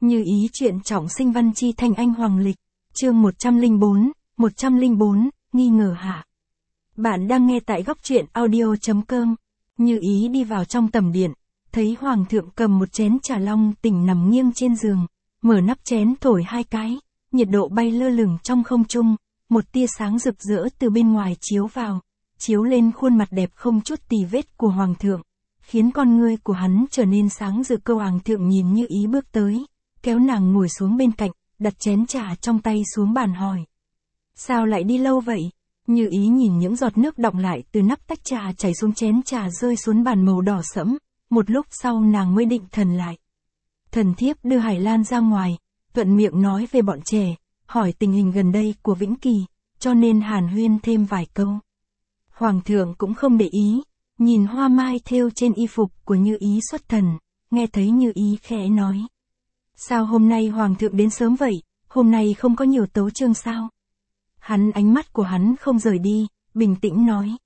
Như ý chuyện trọng sinh văn chi thanh anh hoàng lịch, chương 104, nghi ngờ hạ. Bạn đang nghe tại góc truyện audio.com. Như ý đi vào trong tầm điện, thấy hoàng thượng cầm một chén trà long tỉnh nằm nghiêng trên giường, mở nắp chén thổi hai cái, nhiệt độ bay lơ lửng trong không trung, một tia sáng rực rỡ từ bên ngoài chiếu vào, chiếu lên khuôn mặt đẹp không chút tì vết của hoàng thượng, khiến con ngươi của hắn trở nên sáng rực. Hoàng thượng nhìn Như ý bước tới, kéo nàng ngồi xuống bên cạnh, đặt chén trà trong tay xuống bàn hỏi. Sao lại đi lâu vậy? Như ý nhìn những giọt nước đọng lại từ nắp tách trà chảy xuống chén trà rơi xuống bàn màu đỏ sẫm, một lúc sau nàng mới định thần lại. Thần thiếp đưa Hải Lan ra ngoài, thuận miệng nói về bọn trẻ, hỏi tình hình gần đây của Vĩnh Kỳ, cho nên hàn huyên thêm vài câu. Hoàng thượng cũng không để ý, nhìn hoa mai thêu trên y phục của Như ý xuất thần, nghe thấy Như ý khẽ nói. Sao hôm nay hoàng thượng đến sớm vậy, hôm nay không có nhiều tấu chương sao? Ánh mắt của hắn không rời đi, bình tĩnh nói.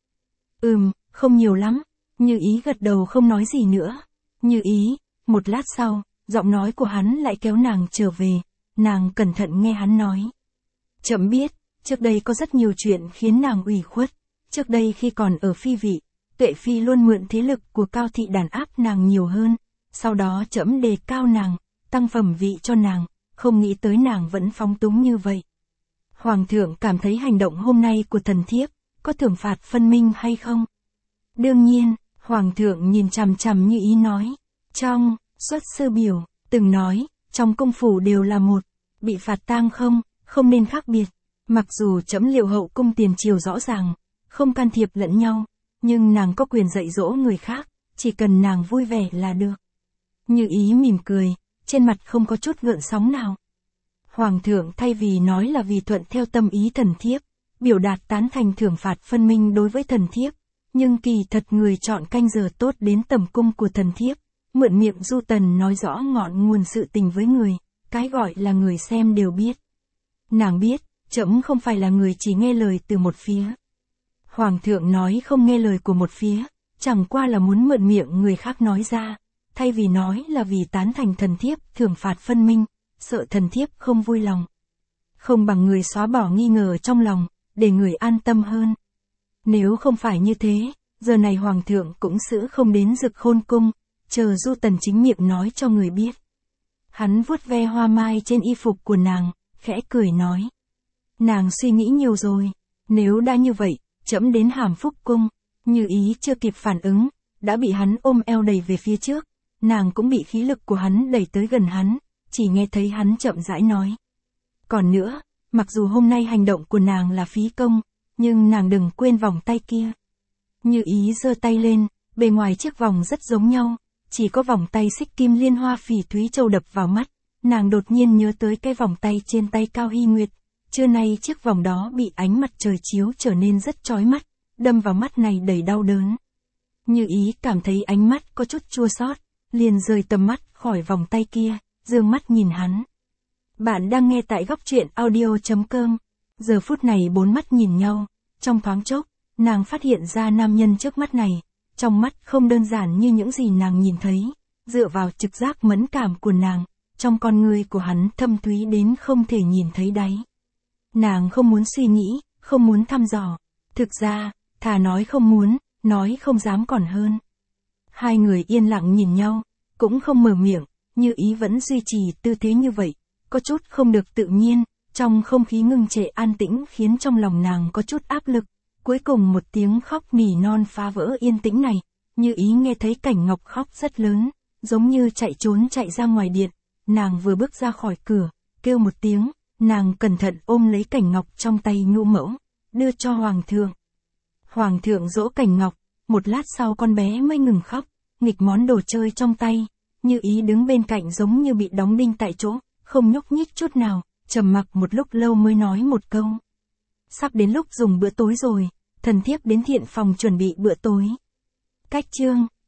Không nhiều lắm. Như ý gật đầu không nói gì nữa. Như ý, một lát sau, giọng nói của hắn lại kéo nàng trở về, nàng cẩn thận nghe hắn nói. Trẫm biết, trước đây có rất nhiều chuyện khiến nàng ủy khuất, trước đây khi còn ở phi vị, Tuệ Phi luôn mượn thế lực của Cao Thị đàn áp nàng nhiều hơn, sau đó trẫm đề cao nàng, tăng phẩm vị cho nàng, không nghĩ tới nàng vẫn phóng túng như vậy. Hoàng thượng cảm thấy hành động hôm nay của thần thiếp, có thưởng phạt phân minh hay không? Đương nhiên, hoàng thượng nhìn chằm chằm Như ý nói. Trong, Xuất Sư Biểu, từng nói, trong cung phủ đều là một, bị phạt tang không nên khác biệt. Mặc dù trẫm Liệu hậu cung tiền triều rõ ràng, không can thiệp lẫn nhau, nhưng nàng có quyền dạy dỗ người khác, chỉ cần nàng vui vẻ là được. Như ý mỉm cười, trên mặt không có chút gợn sóng nào. Hoàng thượng thay vì nói là vì thuận theo tâm ý thần thiếp, biểu đạt tán thành thưởng phạt phân minh đối với thần thiếp, nhưng kỳ thật người chọn canh giờ tốt đến tầm cung của thần thiếp, mượn miệng Du Tần nói rõ ngọn nguồn sự tình với người, cái gọi là người xem đều biết. Nàng biết, trẫm không phải là người chỉ nghe lời từ một phía. Hoàng thượng nói không nghe lời của một phía, chẳng qua là muốn mượn miệng người khác nói ra, thay vì nói là vì tán thành thần thiếp thưởng phạt phân minh, sợ thần thiếp không vui lòng. Không bằng người xóa bỏ nghi ngờ trong lòng, để người an tâm hơn. Nếu không phải như thế, giờ này hoàng thượng cũng xử không đến Dực Khôn cung, chờ Du Tần chính miệng nói cho người biết. Hắn vuốt ve hoa mai trên y phục của nàng, khẽ cười nói. Nàng suy nghĩ nhiều rồi, nếu đã như vậy, trẫm đến Hàm Phúc cung. Như ý chưa kịp phản ứng, đã bị hắn ôm eo đẩy về phía trước, nàng cũng bị khí lực của hắn đẩy tới gần hắn, chỉ nghe thấy hắn chậm rãi nói. Còn nữa, mặc dù hôm nay hành động của nàng là phí công, nhưng nàng đừng quên vòng tay kia. Như ý giơ tay lên, bề ngoài chiếc vòng rất giống nhau, chỉ có vòng tay xích kim liên hoa phỉ thúy châu đập vào mắt, nàng đột nhiên nhớ tới cái vòng tay trên tay Cao Hy Nguyệt, trưa nay chiếc vòng đó bị ánh mặt trời chiếu trở nên rất chói mắt, đâm vào mắt này đầy đau đớn. Như ý cảm thấy ánh mắt có chút chua xót, liền rời tầm mắt khỏi vòng tay kia, dương mắt nhìn hắn. Bạn đang nghe tại góc truyện audio.com. Giờ phút này bốn mắt nhìn nhau, trong thoáng chốc, nàng phát hiện ra nam nhân trước mắt này, trong mắt không đơn giản như những gì nàng nhìn thấy, dựa vào trực giác mẫn cảm của nàng, trong con ngươi của hắn thâm thúy đến không thể nhìn thấy đáy. Nàng không muốn suy nghĩ, không muốn thăm dò, thực ra, thà nói không muốn, nói không dám còn hơn. Hai người yên lặng nhìn nhau, cũng không mở miệng, Như ý vẫn duy trì tư thế như vậy, có chút không được tự nhiên, trong không khí ngưng trệ an tĩnh khiến trong lòng nàng có chút áp lực. Cuối cùng một tiếng khóc nỉ non phá vỡ yên tĩnh này, Như ý nghe thấy Cảnh Ngọc khóc rất lớn, giống như chạy trốn chạy ra ngoài điện, nàng vừa bước ra khỏi cửa, kêu một tiếng, nàng cẩn thận ôm lấy Cảnh Ngọc trong tay Ngũ Mẫu, đưa cho Hoàng thượng. Hoàng thượng dỗ Cảnh Ngọc, một lát sau con bé mới ngừng khóc, nghịch món đồ chơi trong tay. Như ý đứng bên cạnh giống như bị đóng đinh tại chỗ, không nhúc nhích chút nào, trầm mặc một lúc lâu mới nói một câu. Sắp đến lúc dùng bữa tối rồi, thần thiếp đến thiện phòng chuẩn bị bữa tối. Cách chương